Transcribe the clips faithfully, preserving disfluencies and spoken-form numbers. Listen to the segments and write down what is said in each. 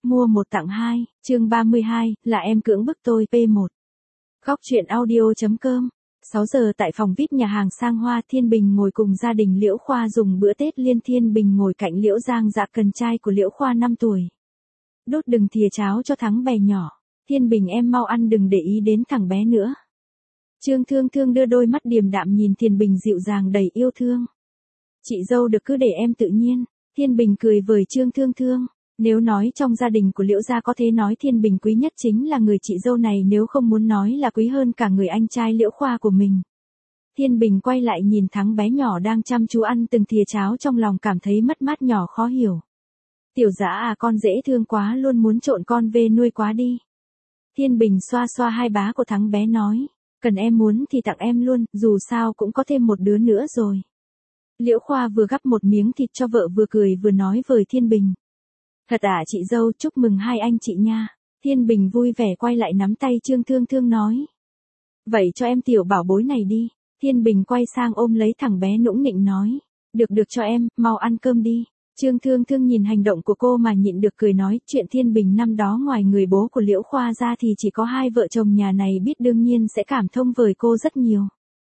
Mua một tặng hai, chương ba mươi hai, là em cưỡng bức tôi, pê một. Góc truyện audio.com. sáu giờ tại phòng vi ai pi nhà hàng sang Hoa Thiên Bình ngồi cùng gia đình Liễu Khoa dùng bữa Tết Liên. Thiên Bình ngồi cạnh Liễu Giang Dạ, con trai của Liễu Khoa năm tuổi. Đốt đừng thìa cháo cho thắng bè nhỏ. Thiên Bình em mau ăn, đừng để ý đến thằng bé nữa. Trương Thương Thương đưa đôi mắt điềm đạm nhìn Thiên Bình dịu dàng đầy yêu thương. Chị dâu được, cứ để em tự nhiên. Thiên Bình cười với Trương Thương Thương. Nếu nói trong gia đình của Liễu gia có thể nói Thiên Bình quý nhất chính là người chị dâu này, nếu không muốn nói là quý hơn cả người anh trai Liễu Khoa của mình. Thiên Bình quay lại nhìn thắng bé nhỏ đang chăm chú ăn từng thìa cháo, trong lòng cảm thấy mất mát nhỏ khó hiểu. Tiểu Dã à, con dễ thương quá, luôn muốn trộn con về nuôi quá đi. Thiên Bình xoa xoa hai bá của thắng bé nói, cần em muốn thì tặng em luôn, dù sao cũng có thêm một đứa nữa rồi. Liễu Khoa vừa gắp một miếng thịt cho vợ vừa cười vừa nói với Thiên Bình. Thật à chị dâu, chúc mừng hai anh chị nha. Thiên Bình vui vẻ quay lại nắm tay Trương Thương Thương nói. Vậy cho em tiểu bảo bối này đi. Thiên Bình quay sang ôm lấy thằng bé nũng nịnh nói. Được được cho em, mau ăn cơm đi. Trương Thương Thương nhìn hành động của cô mà nhịn được cười nói, chuyện Thiên Bình năm đó ngoài người bố của Liễu Khoa ra thì chỉ có hai vợ chồng nhà này biết, đương nhiên sẽ cảm thông với cô rất nhiều.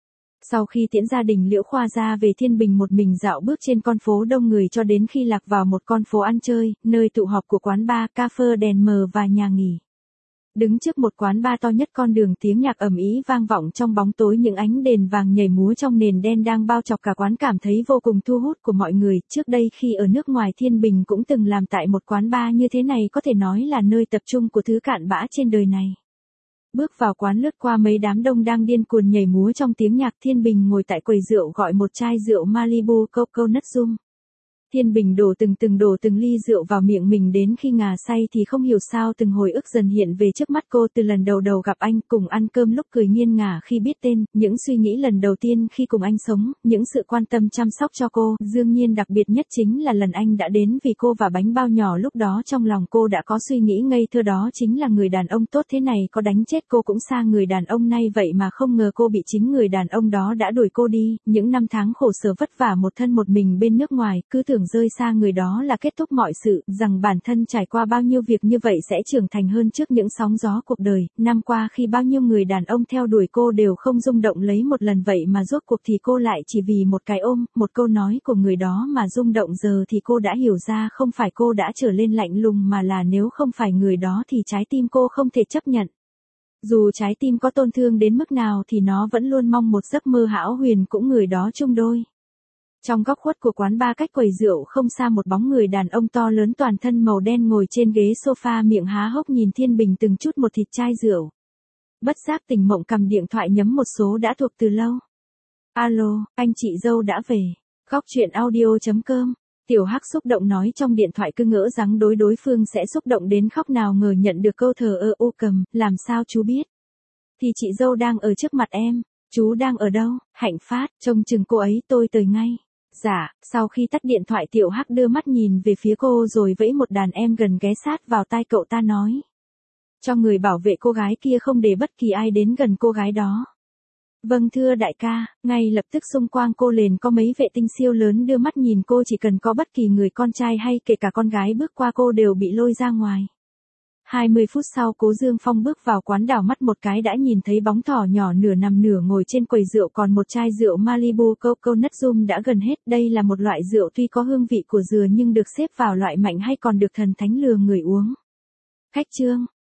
Sau khi tiễn gia đình Liễu Khoa ra về, Thiên Bình một mình dạo bước trên con phố đông người cho đến khi lạc vào một con phố ăn chơi, nơi tụ họp của quán bar, cà phê đèn mờ và nhà nghỉ. Đứng trước một quán bar to nhất con đường, tiếng nhạc ầm ĩ vang vọng trong bóng tối, những ánh đèn vàng nhảy múa trong nền đen đang bao chọc cả quán, cảm thấy vô cùng thu hút của mọi người. Trước đây khi ở nước ngoài, Thiên Bình cũng từng làm tại một quán bar như thế này, có thể nói là nơi tập trung của thứ cặn bã trên đời này. Bước vào quán, lướt qua mấy đám đông đang điên cuồng nhảy múa trong tiếng nhạc, Thiên Bình ngồi tại quầy rượu gọi một chai rượu Malibu Coconut Rum. Thiên Bình đổ từng từng đổ từng ly rượu vào miệng mình, đến khi ngà say thì không hiểu sao từng hồi ức dần hiện về trước mắt cô. Từ lần đầu đầu gặp anh, cùng ăn cơm lúc cười nghiêng ngả khi biết tên, những suy nghĩ lần đầu tiên khi cùng anh sống, những sự quan tâm chăm sóc cho cô, đương nhiên đặc biệt nhất chính là lần anh đã đến vì cô và bánh bao nhỏ. Lúc đó trong lòng cô đã có suy nghĩ ngây thơ, đó chính là người đàn ông tốt thế này có đánh chết cô cũng xa người đàn ông này, vậy mà không ngờ cô bị chính người đàn ông đó đã đuổi cô đi. Những năm tháng khổ sở vất vả một thân một mình bên nước ngoài, cứ tưởng rơi xa người đó là kết thúc mọi sự, rằng bản thân trải qua bao nhiêu việc như vậy sẽ trưởng thành hơn trước những sóng gió cuộc đời. Năm qua khi bao nhiêu người đàn ông theo đuổi cô đều không rung động lấy một lần, vậy mà rốt cuộc thì cô lại chỉ vì một cái ôm, một câu nói của người đó mà rung động. Giờ thì cô đã hiểu ra, không phải cô đã trở lên lạnh lùng, mà là nếu không phải người đó thì trái tim cô không thể chấp nhận. Dù trái tim có tổn thương đến mức nào thì nó vẫn luôn mong một giấc mơ hão huyền cũng người đó chung đôi. Trong góc khuất của quán bar cách quầy rượu không xa, một bóng người đàn ông to lớn toàn thân màu đen ngồi trên ghế sofa, miệng há hốc nhìn Thiên Bình từng chút một thịt chai rượu. Bất giác tỉnh mộng cầm điện thoại nhấm một số đã thuộc từ lâu. Alo, anh chị dâu đã về. Góc truyện audio.com. Tiểu Hắc xúc động nói trong điện thoại, cứ ngỡ rằng đối đối phương sẽ xúc động đến khóc, nào ngờ nhận được câu thờ ơ u cầm, làm sao chú biết? Thì chị dâu đang ở trước mặt em. Chú đang ở đâu? Hạnh Phát, trông chừng cô ấy, tôi tới ngay. Dạ. Sau khi tắt điện thoại, Tiểu Hắc đưa mắt nhìn về phía cô rồi vẫy một đàn em gần ghé sát vào tai cậu ta nói. Cho người bảo vệ cô gái kia không để bất kỳ ai đến gần cô gái đó. Vâng thưa đại ca. Ngay lập tức xung quanh cô liền có mấy vệ tinh siêu lớn đưa mắt nhìn cô, chỉ cần có bất kỳ người con trai hay kể cả con gái bước qua cô đều bị lôi ra ngoài. hai mươi phút sau, Cố Dương Phong bước vào quán, đảo mắt một cái đã nhìn thấy bóng thỏ nhỏ nửa nằm nửa ngồi trên quầy rượu, còn một chai rượu Malibu Coconut Rum đã gần hết. Đây là một loại rượu tuy có hương vị của dừa nhưng được xếp vào loại mạnh hay còn được thần thánh lừa người uống. Khách Trương,